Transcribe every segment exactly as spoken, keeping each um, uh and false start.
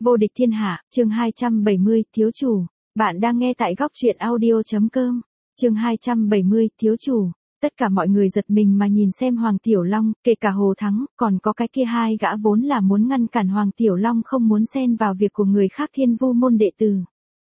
Vô địch thiên hạ, chương hai trăm bảy mươi, thiếu chủ. Bạn đang nghe tại góc truyện audio.com. Chương hai trăm bảy mươi, thiếu chủ. Tất cả mọi người giật mình mà nhìn xem Hoàng Tiểu Long, kể cả Hồ Thắng, còn có cái kia hai gã vốn là muốn ngăn cản Hoàng Tiểu Long không muốn xen vào việc của người khác Thiên Vu môn đệ tử.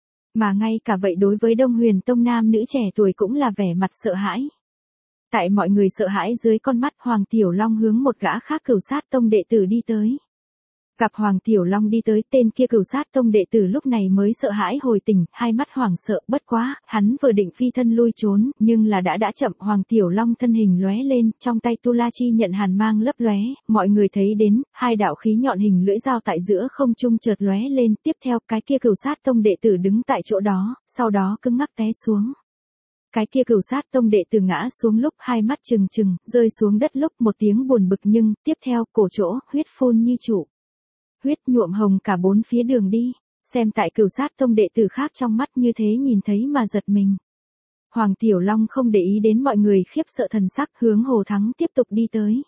Mà ngay cả vậy đối với Đông Huyền Tông nam nữ trẻ tuổi cũng là vẻ mặt sợ hãi. Tại mọi người sợ hãi dưới con mắt Hoàng Tiểu Long hướng một gã khác Cửu Sát Tông đệ tử đi tới. Gặp Hoàng Tiểu Long đi tới, tên kia Cửu Sát Tông đệ tử lúc này mới sợ hãi hồi tỉnh, hai mắt hoảng sợ, bất quá, hắn vừa định phi thân lui trốn, nhưng là đã đã chậm. Hoàng Tiểu Long thân hình lóe lên, trong tay Tu La Chi nhận hàn mang lấp lóe, mọi người thấy đến, hai đạo khí nhọn hình lưỡi dao tại giữa không trung chợt lóe lên, tiếp theo cái kia Cửu Sát Tông đệ tử đứng tại chỗ đó, sau đó cứng ngắc té xuống. Cái kia Cửu Sát Tông đệ tử ngã xuống lúc hai mắt trừng trừng, rơi xuống đất lúc một tiếng buồn bực, nhưng tiếp theo cổ chỗ huyết phun như trụ. Huyết nhuộm hồng cả bốn phía đường đi, xem tại Cửu Sát Tông đệ tử khác trong mắt như thế nhìn thấy mà giật mình. Hoàng Tiểu Long không để ý đến mọi người khiếp sợ thần sắc, hướng Hồ Thắng tiếp tục đi tới.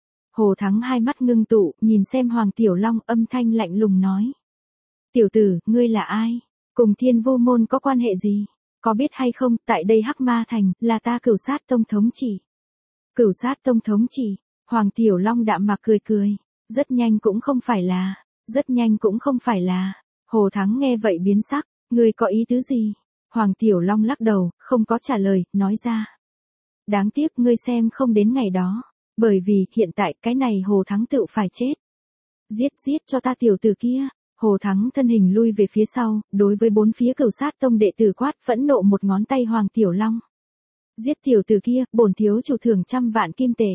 Hồ Thắng hai mắt ngưng tụ, nhìn xem Hoàng Tiểu Long, âm thanh lạnh lùng nói. Tiểu tử, ngươi là ai? Cùng Thiên Vu môn có quan hệ gì? Có biết hay không, tại đây Hắc Ma Thành, là ta Cửu Sát Tông thống chỉ. Cửu Sát Tông thống chỉ, Hoàng Tiểu Long đạm mạc cười cười. Rất nhanh cũng không phải là, rất nhanh cũng không phải là. Hồ Thắng nghe vậy biến sắc, ngươi có ý tứ gì? Hoàng Tiểu Long lắc đầu, không có trả lời, nói ra. Đáng tiếc ngươi xem không đến ngày đó, bởi vì hiện tại cái này Hồ Thắng tự phải chết. Giết giết cho ta tiểu tử kia. Hồ Thắng thân hình lui về phía sau, đối với bốn phía Cửu Sát Tông đệ tử quát, phẫn nộ một ngón tay Hoàng Tiểu Long. Giết tiểu tử kia, bổn thiếu chủ thưởng trăm vạn kim tệ.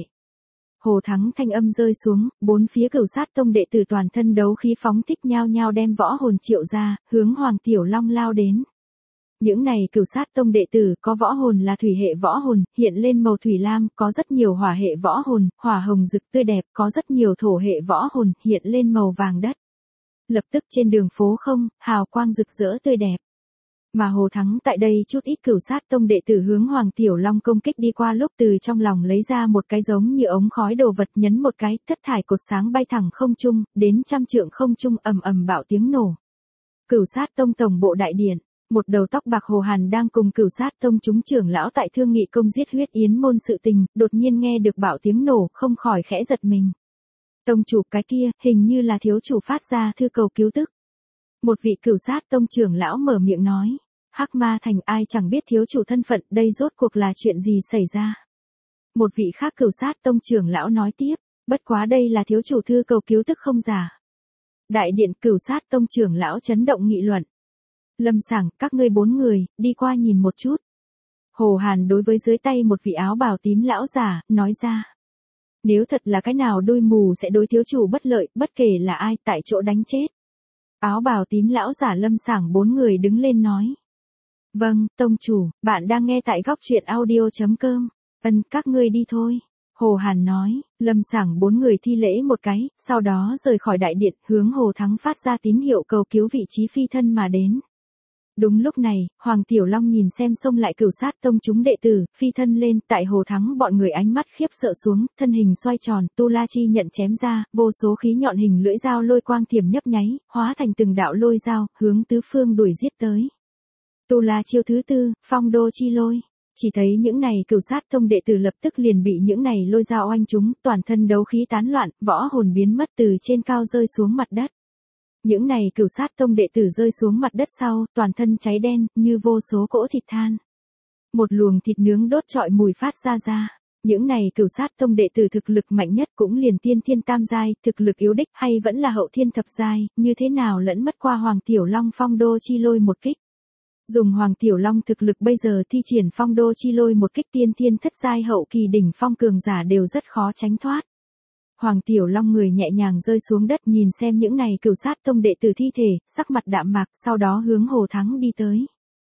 Hồ Thắng thanh âm rơi xuống, bốn phía Cửu Sát Tông đệ tử toàn thân đấu khí phóng thích nhao nhao đem võ hồn triệu ra, hướng Hoàng Tiểu Long lao đến. Những này Cửu Sát Tông đệ tử có võ hồn là thủy hệ võ hồn, hiện lên màu thủy lam, có rất nhiều hỏa hệ võ hồn, hỏa hồng rực tươi đẹp, có rất nhiều thổ hệ võ hồn, hiện lên màu vàng đất. Lập tức trên đường phố không, hào quang rực rỡ tươi đẹp. Mà Hồ Thắng tại đây chút ít Cửu Sát Tông đệ tử hướng Hoàng Tiểu Long công kích đi qua lúc từ trong lòng lấy ra một cái giống như ống khói đồ vật, nhấn một cái, thất thải cột sáng bay thẳng không trung, đến trăm trượng không trung, ầm ầm bạo tiếng nổ. Cửu Sát Tông tổng bộ đại điện, một đầu tóc bạc Hồ Hàn đang cùng Cửu Sát Tông chúng trưởng lão tại thương nghị công giết huyết yến môn sự tình, đột nhiên nghe được bạo tiếng nổ, không khỏi khẽ giật mình. Tông chủ, cái kia, hình như là thiếu chủ phát ra thư cầu cứu tức. Một vị Cửu Sát Tông trưởng lão mở miệng nói. Hắc Ma Thành ai chẳng biết thiếu chủ thân phận, đây rốt cuộc là chuyện gì xảy ra. Một vị khác Cửu Sát Tông trưởng lão nói tiếp, bất quá đây là thiếu chủ thư cầu cứu tức không giả. Đại điện Cửu Sát Tông trưởng lão chấn động nghị luận. Lâm Sảng, các ngươi bốn người, đi qua nhìn một chút. Hồ Hàn đối với dưới tay một vị áo bào tím lão giả, nói ra. Nếu thật là cái nào đôi mù sẽ đối thiếu chủ bất lợi, bất kể là ai, tại chỗ đánh chết. Áo bào tím lão giả Lâm Sảng bốn người đứng lên nói. Vâng, tông chủ, bạn đang nghe tại góc truyện audio.com. Ân, các ngươi đi thôi. Hồ Hàn nói, Lâm Sảng bốn người thi lễ một cái, sau đó rời khỏi đại điện, hướng Hồ Thắng phát ra tín hiệu cầu cứu vị trí phi thân mà đến. Đúng lúc này, Hoàng Tiểu Long nhìn xem xông lại Cửu Sát Tông chúng đệ tử, phi thân lên, tại Hồ Thắng bọn người ánh mắt khiếp sợ xuống, thân hình xoay tròn, Tu La Chi nhận chém ra, vô số khí nhọn hình lưỡi dao lôi quang thiểm nhấp nháy, hóa thành từng đạo lôi dao, hướng tứ phương đuổi giết tới. Tu La chiêu thứ tư, Phong Đô Chi Lôi. Chỉ thấy những này Cửu Sát Tông đệ tử lập tức liền bị những này lôi dao oanh trúng, toàn thân đấu khí tán loạn, võ hồn biến mất từ trên cao rơi xuống mặt đất. Những này Cửu Sát Tông đệ tử rơi xuống mặt đất sau, toàn thân cháy đen, như vô số cỗ thịt than. Một luồng thịt nướng đốt trọi mùi phát ra ra. Những này Cửu Sát Tông đệ tử thực lực mạnh nhất cũng liền tiên thiên tam giai, thực lực yếu đích hay vẫn là hậu thiên thập giai, như thế nào lẫn mất qua Hoàng Tiểu Long Phong Đô Chi Lôi một kích. Dùng Hoàng Tiểu Long thực lực bây giờ thi triển Phong Đô Chi Lôi một kích tiên thiên thất giai hậu kỳ đỉnh phong cường giả đều rất khó tránh thoát. Hoàng Tiểu Long người nhẹ nhàng rơi xuống đất nhìn xem những này Cửu Sát Tông đệ tử thi thể, sắc mặt đạm mạc, sau đó hướng Hồ Thắng đi tới.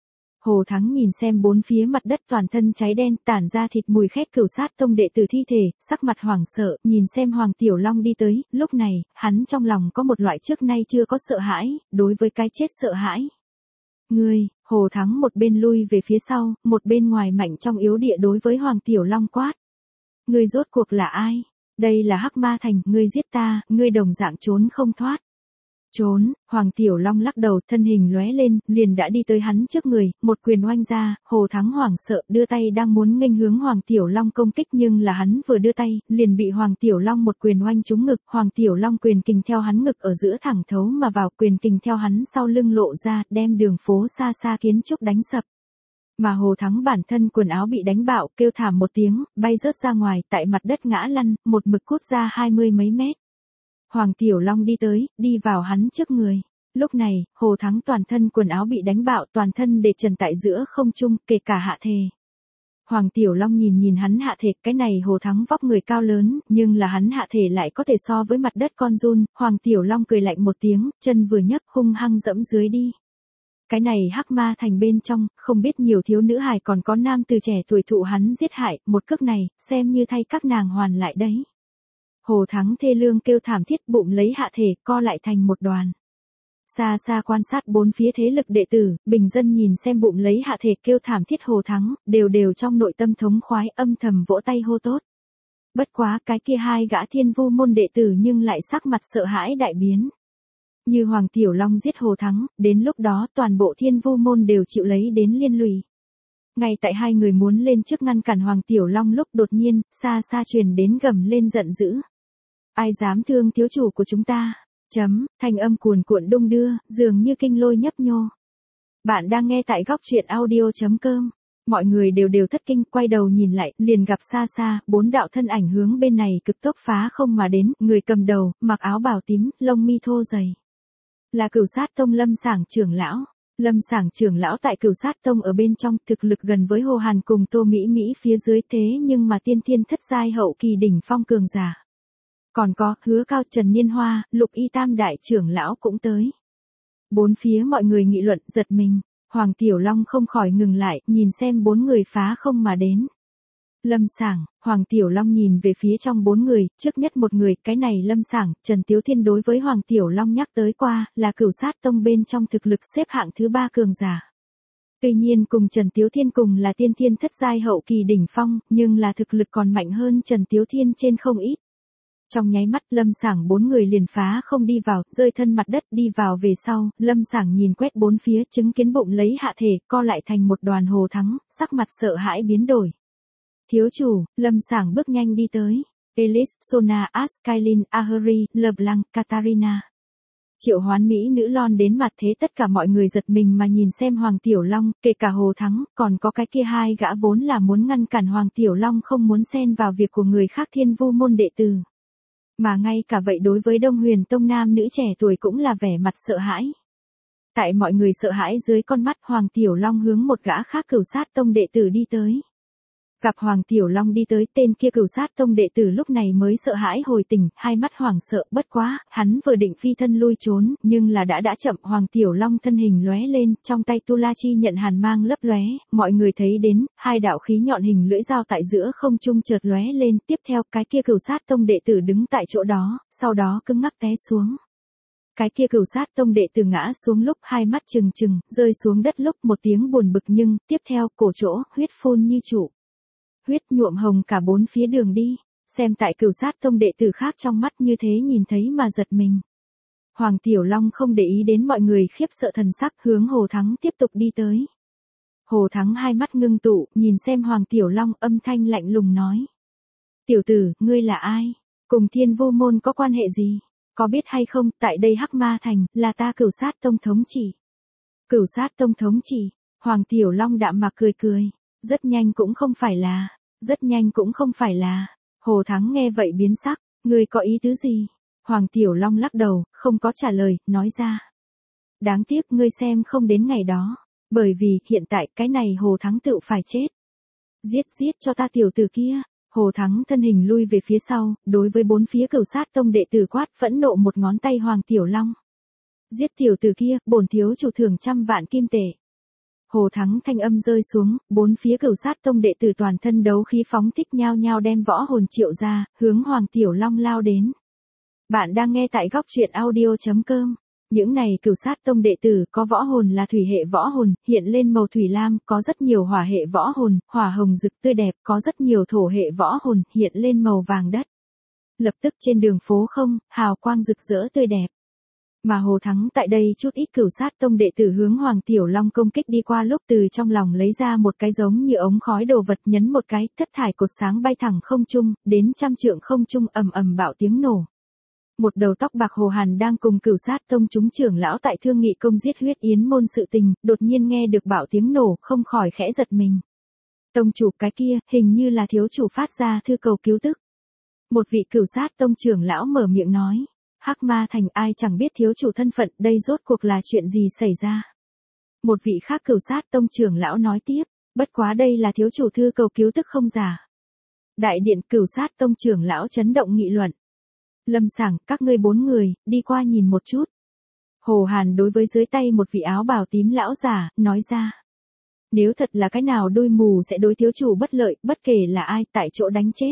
Hồ Thắng nhìn xem bốn phía mặt đất toàn thân cháy đen, tản ra thịt mùi khét Cửu Sát Tông đệ tử thi thể, sắc mặt hoảng sợ, nhìn xem Hoàng Tiểu Long đi tới, lúc này, hắn trong lòng có một loại trước nay chưa có sợ hãi, đối với cái chết sợ hãi. Ngươi, Hồ Thắng một bên lui về phía sau, một bên ngoài mạnh trong yếu địa đối với Hoàng Tiểu Long quát. Ngươi rốt cuộc là ai? Đây là Hắc Ma Thành, ngươi giết ta, ngươi đồng dạng trốn không thoát. Trốn, Hoàng Tiểu Long lắc đầu, thân hình lóe lên, liền đã đi tới hắn trước người, một quyền oanh ra, Hồ Thắng hoảng sợ, đưa tay đang muốn nghênh hướng Hoàng Tiểu Long công kích nhưng là hắn vừa đưa tay, liền bị Hoàng Tiểu Long một quyền oanh trúng ngực, Hoàng Tiểu Long quyền kình theo hắn ngực ở giữa thẳng thấu mà vào, quyền kình theo hắn sau lưng lộ ra, đem đường phố xa xa kiến trúc đánh sập. Mà Hồ Thắng bản thân quần áo bị đánh bạo, kêu thảm một tiếng, bay rớt ra ngoài, tại mặt đất ngã lăn, một mực cút ra hai mươi mấy mét. Hoàng Tiểu Long đi tới, đi vào hắn trước người. Lúc này, Hồ Thắng toàn thân quần áo bị đánh bạo, toàn thân để trần tại giữa không trung, kể cả hạ thể. Hoàng Tiểu Long nhìn nhìn hắn hạ thể, cái này Hồ Thắng vóc người cao lớn, nhưng là hắn hạ thể lại có thể so với mặt đất con giun. Hoàng Tiểu Long cười lạnh một tiếng, chân vừa nhấc hung hăng dẫm dưới đi. Cái này Hắc Ma Thành bên trong, không biết nhiều thiếu nữ hài còn có nam từ trẻ tuổi thụ hắn giết hại, một cước này, xem như thay các nàng hoàn lại đấy. Hồ Thắng thê lương kêu thảm thiết, bụng lấy hạ thể, co lại thành một đoàn. Xa xa quan sát bốn phía thế lực đệ tử, bình dân nhìn xem bụng lấy hạ thể kêu thảm thiết Hồ Thắng, đều đều trong nội tâm thống khoái, âm thầm vỗ tay hô tốt. Bất quá cái kia hai gã Thiên Vu môn đệ tử nhưng lại sắc mặt sợ hãi đại biến. Như Hoàng Tiểu Long giết Hồ Thắng, đến lúc đó toàn bộ Thiên Vu môn đều chịu lấy đến liên lụy. Ngay tại hai người muốn lên trước ngăn cản Hoàng Tiểu Long lúc đột nhiên, xa xa truyền đến gầm lên giận dữ. Ai dám thương thiếu chủ của chúng ta? Chấm, thanh âm cuồn cuộn đung đưa, dường như kinh lôi nhấp nhô. Bạn đang nghe tại góc truyện audio chấm com. Mọi người đều đều thất kinh, quay đầu nhìn lại, liền gặp xa xa, bốn đạo thân ảnh hướng bên này cực tốc phá không mà đến, người cầm đầu, mặc áo bào tím, lông mi thô dày. Là Cửu Sát Tông Lâm Sảng trưởng lão. Lâm Sảng trưởng lão tại Cửu Sát Tông ở bên trong, thực lực gần với Hồ Hàn cùng Tô Mỹ Mỹ phía dưới, thế nhưng mà tiên thiên thất giai hậu kỳ đỉnh phong cường giả. Còn có, Hứa Cao, Trần Niên Hoa, Lục Y Tam đại trưởng lão cũng tới. Bốn phía mọi người nghị luận, giật mình. Hoàng Tiểu Long không khỏi ngừng lại, nhìn xem bốn người phá không mà đến. Lâm Sảng, Hoàng Tiểu Long nhìn về phía trong bốn người, trước nhất một người, cái này Lâm Sảng, Trần Tiếu Thiên đối với Hoàng Tiểu Long nhắc tới qua, là Cửu Sát Tông bên trong thực lực xếp hạng thứ ba cường giả. Tuy nhiên cùng Trần Tiếu Thiên cùng là tiên thiên thất giai hậu kỳ đỉnh phong, nhưng là thực lực còn mạnh hơn Trần Tiếu Thiên trên không ít. Trong nháy mắt Lâm Sảng bốn người liền phá không đi vào, rơi thân mặt đất đi vào về sau, Lâm Sảng nhìn quét bốn phía, chứng kiến bụng lấy hạ thể, co lại thành một đoàn Hồ Thắng, sắc mặt sợ hãi biến đổi. Thiếu chủ, Lâm Sảng bước nhanh đi tới. Elise, Sona, Askylin, Ahuri, LeBlanc, Katarina. Triệu hoán mỹ nữ lon đến mặt thế, tất cả mọi người giật mình mà nhìn xem Hoàng Tiểu Long, kể cả Hồ Thắng, còn có cái kia hai gã vốn là muốn ngăn cản Hoàng Tiểu Long không muốn xen vào việc của người khác Thiên Vu môn đệ tử. Mà ngay cả vậy đối với Đông Huyền Tông nam nữ trẻ tuổi cũng là vẻ mặt sợ hãi. Tại mọi người sợ hãi dưới con mắt, Hoàng Tiểu Long hướng một gã khác Cửu Sát Tông đệ tử đi tới. Gặp Hoàng Tiểu Long đi tới, tên kia Cửu Sát Tông đệ tử lúc này mới sợ hãi hồi tỉnh, hai mắt hoảng sợ, bất quá, hắn vừa định phi thân lui trốn, nhưng là đã đã chậm. Hoàng Tiểu Long thân hình lóe lên, trong tay Tu La Chi nhận hàn mang lấp lóe, mọi người thấy đến, hai đạo khí nhọn hình lưỡi dao tại giữa không trung chợt lóe lên, tiếp theo, cái kia Cửu Sát Tông đệ tử đứng tại chỗ đó, sau đó cứng ngắc té xuống. Cái kia Cửu Sát Tông đệ tử ngã xuống lúc hai mắt trừng trừng, rơi xuống đất lúc một tiếng buồn bực, nhưng, tiếp theo, cổ chỗ, huyết phun như trụ. Huyết nhuộm hồng cả bốn phía đường đi, xem tại Cửu Sát Tông đệ tử khác trong mắt như thế nhìn thấy mà giật mình. Hoàng Tiểu Long không để ý đến mọi người khiếp sợ thần sắc, hướng Hồ Thắng tiếp tục đi tới. Hồ Thắng hai mắt ngưng tụ, nhìn xem Hoàng Tiểu Long, âm thanh lạnh lùng nói. Tiểu tử, ngươi là ai? Cùng Thiên Vu môn có quan hệ gì? Có biết hay không, tại đây Hắc Ma Thành, là ta Cửu Sát Tông thống chỉ. Cửu Sát Tông thống chỉ, Hoàng Tiểu Long đạm mạc cười cười. Rất nhanh cũng không phải là, rất nhanh cũng không phải là. Hồ Thắng nghe vậy biến sắc, ngươi có ý tứ gì? Hoàng Tiểu Long lắc đầu, không có trả lời, nói ra. Đáng tiếc ngươi xem không đến ngày đó, bởi vì hiện tại cái này Hồ Thắng tự phải chết. Giết giết cho ta tiểu tử kia. Hồ Thắng thân hình lui về phía sau, đối với bốn phía Cửu Sát Tông đệ tử quát, phẫn nộ một ngón tay Hoàng Tiểu Long. Giết tiểu tử kia, bổn thiếu chủ thưởng trăm vạn kim tệ. Hồ Thắng thanh âm rơi xuống, bốn phía Cửu Sát Tông đệ tử toàn thân đấu khí phóng thích nhao nhao đem võ hồn triệu ra, hướng Hoàng Tiểu Long lao đến. Bạn đang nghe tại góc truyện audio chấm com. Những này Cửu Sát Tông đệ tử có võ hồn là thủy hệ võ hồn, hiện lên màu thủy lam, có rất nhiều hỏa hệ võ hồn, hỏa hồng rực tươi đẹp, có rất nhiều thổ hệ võ hồn, hiện lên màu vàng đất. Lập tức trên đường phố không, hào quang rực rỡ tươi đẹp. Mà Hồ Thắng tại đây chút ít Cửu Sát Tông đệ tử hướng Hoàng Tiểu Long công kích đi qua lúc từ trong lòng lấy ra một cái giống như ống khói đồ vật nhấn một cái, thất thải cột sáng bay thẳng không trung, đến trăm trượng không trung ầm ầm bạo tiếng nổ. Một đầu tóc bạc Hồ Hàn đang cùng Cửu Sát Tông chúng trưởng lão tại thương nghị công giết huyết yến môn sự tình, đột nhiên nghe được bạo tiếng nổ, không khỏi khẽ giật mình. Tông chủ, cái kia, hình như là thiếu chủ phát ra thư cầu cứu tức. Một vị Cửu Sát Tông trưởng lão mở miệng nói. Hắc Ma Thành ai chẳng biết thiếu chủ thân phận, đây rốt cuộc là chuyện gì xảy ra. Một vị khác Cửu Sát Tông trưởng lão nói tiếp, bất quá đây là thiếu chủ thư cầu cứu tức không giả. Đại điện Cửu Sát Tông trưởng lão chấn động nghị luận. Lâm Sảng, các ngươi bốn người, đi qua nhìn một chút. Hồ Hàn đối với dưới tay một vị áo bào tím lão giả, nói ra. Nếu thật là cái nào đôi mù sẽ đối thiếu chủ bất lợi, bất kể là ai, tại chỗ đánh chết.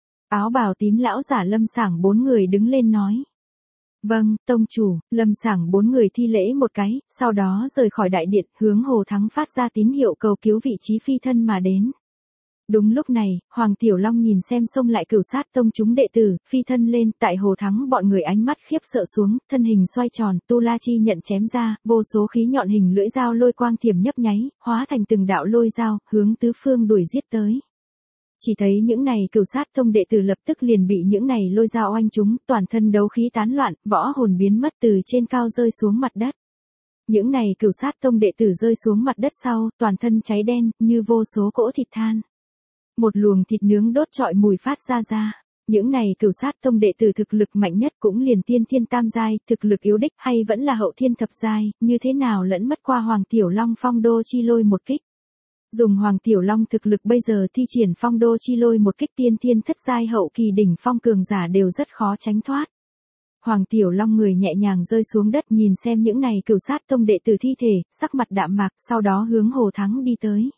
Áo bào tím lão giả Lâm Sảng bốn người đứng lên nói. Vâng, tông chủ, Lâm Sảng bốn người thi lễ một cái, sau đó rời khỏi đại điện, hướng Hồ Thắng phát ra tín hiệu cầu cứu vị trí phi thân mà đến. Đúng lúc này, Hoàng Tiểu Long nhìn xem xông lại Cửu Sát Tông chúng đệ tử, phi thân lên, tại Hồ Thắng bọn người ánh mắt khiếp sợ xuống, thân hình xoay tròn, Tu La Chi nhận chém ra, vô số khí nhọn hình lưỡi dao lôi quang thiểm nhấp nháy, hóa thành từng đạo lôi dao, hướng tứ phương đuổi giết tới. Chỉ thấy những này Cửu Sát Tông đệ tử lập tức liền bị những này lôi dao oanh chúng, toàn thân đấu khí tán loạn, võ hồn biến mất từ trên cao rơi xuống mặt đất. Những này Cửu Sát Tông đệ tử rơi xuống mặt đất sau, toàn thân cháy đen, như vô số cỗ thịt than. Một luồng thịt nướng đốt trọi mùi phát ra ra. Những này Cửu Sát Tông đệ tử thực lực mạnh nhất cũng liền tiên thiên tam giai, thực lực yếu đích hay vẫn là hậu thiên thập giai, như thế nào lẫn mất qua Hoàng Tiểu Long phong đô chi lôi một kích. Dùng Hoàng Tiểu Long thực lực bây giờ thi triển phong đô chi lôi một kích tiên thiên thất giai hậu kỳ đỉnh phong cường giả đều rất khó tránh thoát. Hoàng Tiểu Long người nhẹ nhàng rơi xuống đất nhìn xem những này Cửu Sát Tông đệ tử thi thể, sắc mặt đạm mạc, sau đó hướng Hồ Thắng đi tới.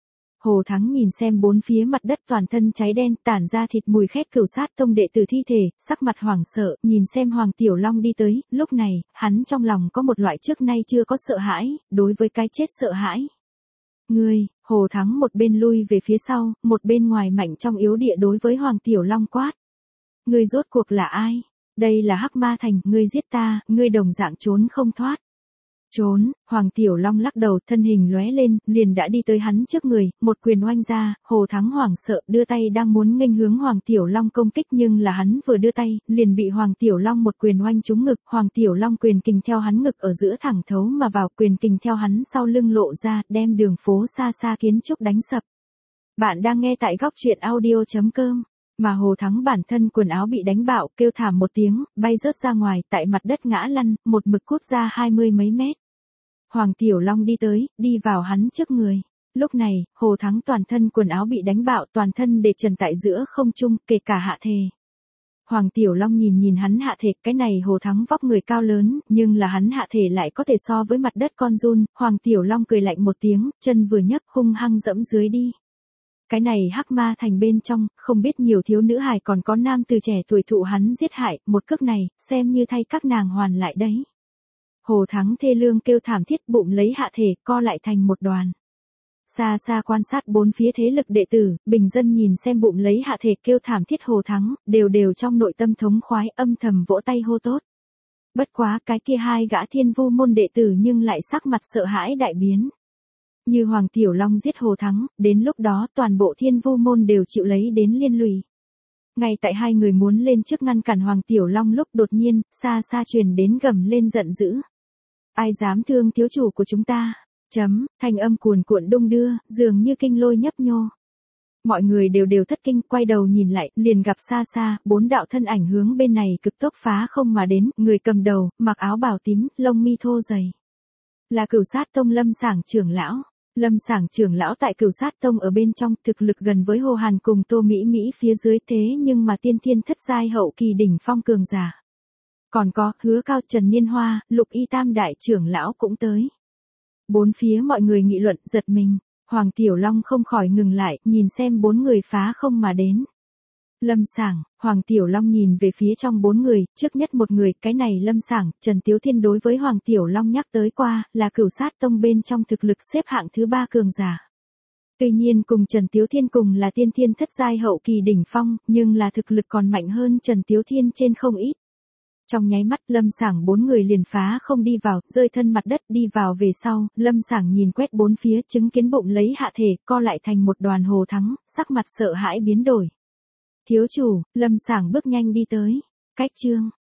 Hồ Thắng nhìn xem bốn phía mặt đất toàn thân cháy đen, tản ra thịt mùi khét Cửu Sát Tông đệ tử thi thể, sắc mặt hoảng sợ, nhìn xem Hoàng Tiểu Long đi tới, lúc này, hắn trong lòng có một loại trước nay chưa có sợ hãi, đối với cái chết sợ hãi. Ngươi, Hồ Thắng một bên lui về phía sau, một bên ngoài mạnh trong yếu địa đối với Hoàng Tiểu Long quát. Ngươi rốt cuộc là ai? Đây là Hắc Ma Thành, ngươi giết ta, ngươi đồng dạng trốn không thoát. Trốn, Hoàng Tiểu Long lắc đầu, thân hình lóe lên, liền đã đi tới hắn trước người, một quyền oanh ra, Hồ Thắng hoảng sợ, đưa tay đang muốn nghênh hướng Hoàng Tiểu Long công kích nhưng là hắn vừa đưa tay, liền bị Hoàng Tiểu Long một quyền oanh trúng ngực, Hoàng Tiểu Long quyền kình theo hắn ngực ở giữa thẳng thấu mà vào, quyền kình theo hắn sau lưng lộ ra, đem đường phố xa xa kiến trúc đánh sập. Bạn đang nghe tại góc truyện audio chấm com. Mà Hồ Thắng bản thân quần áo bị đánh bạo, kêu thảm một tiếng, bay rớt ra ngoài, tại mặt đất ngã lăn, một mực cút ra hai mươi mấy mét. Hoàng Tiểu Long đi tới, đi vào hắn trước người. Lúc này, Hồ Thắng toàn thân quần áo bị đánh bạo, toàn thân để trần tại giữa không trung, kể cả hạ thể. Hoàng Tiểu Long nhìn nhìn hắn hạ thể, cái này Hồ Thắng vóc người cao lớn, nhưng là hắn hạ thể lại có thể so với mặt đất con giun. Hoàng Tiểu Long cười lạnh một tiếng, chân vừa nhấc hung hăng dẫm dưới đi. Cái này Hắc Ma Thành bên trong, không biết nhiều thiếu nữ hài còn có nam từ trẻ tuổi thụ hắn giết hại, một cước này, xem như thay các nàng hoàn lại đấy. Hồ Thắng thê lương kêu thảm thiết, bụng lấy hạ thể, co lại thành một đoàn. Xa xa quan sát bốn phía thế lực đệ tử, bình dân nhìn xem bụng lấy hạ thể kêu thảm thiết Hồ Thắng, đều đều trong nội tâm thống khoái, âm thầm vỗ tay hô tốt. Bất quá cái kia hai gã Thiên Vu môn đệ tử nhưng lại sắc mặt sợ hãi đại biến. Như Hoàng Tiểu Long giết Hồ Thắng, đến lúc đó toàn bộ Thiên Vu môn đều chịu lấy đến liên lụy. Ngay tại hai người muốn lên trước ngăn cản Hoàng Tiểu Long lúc đột nhiên, xa xa truyền đến gầm lên giận dữ. Ai dám thương thiếu chủ của chúng ta? Chấm, thanh âm cuồn cuộn đung đưa, dường như kinh lôi nhấp nhô. Mọi người đều đều thất kinh, quay đầu nhìn lại, liền gặp xa xa, bốn đạo thân ảnh hướng bên này cực tốc phá không mà đến, người cầm đầu, mặc áo bào tím, lông mi thô dày. Là Cửu Sát Tông Lâm Sảng trưởng lão. Lâm Sảng trưởng lão tại Cửu Sát Tông ở bên trong, thực lực gần với Hồ Hàn cùng Tô Mỹ Mỹ phía dưới, thế nhưng mà tiên thiên thất giai hậu kỳ đỉnh phong cường giả. Còn có, Hứa Cao, Trần Niên Hoa, Lục Y Tam đại trưởng lão cũng tới. Bốn phía mọi người nghị luận, giật mình. Hoàng Tiểu Long không khỏi ngừng lại, nhìn xem bốn người phá không mà đến. Lâm Sảng, Hoàng Tiểu Long nhìn về phía trong bốn người, trước nhất một người, cái này Lâm Sảng, Trần Tiếu Thiên đối với Hoàng Tiểu Long nhắc tới qua, là Cửu Sát Tông bên trong thực lực xếp hạng thứ ba cường giả. Tuy nhiên cùng Trần Tiếu Thiên cùng là tiên thiên thất giai hậu kỳ đỉnh phong, nhưng là thực lực còn mạnh hơn Trần Tiếu Thiên trên không ít. Trong nháy mắt Lâm Sảng bốn người liền phá không đi vào, rơi thân mặt đất đi vào về sau, Lâm Sảng nhìn quét bốn phía chứng kiến bụng lấy hạ thể, co lại thành một đoàn Hồ Thắng, sắc mặt sợ hãi biến đổi. Thiếu chủ, Lâm Sảng bước nhanh đi tới. Cách chương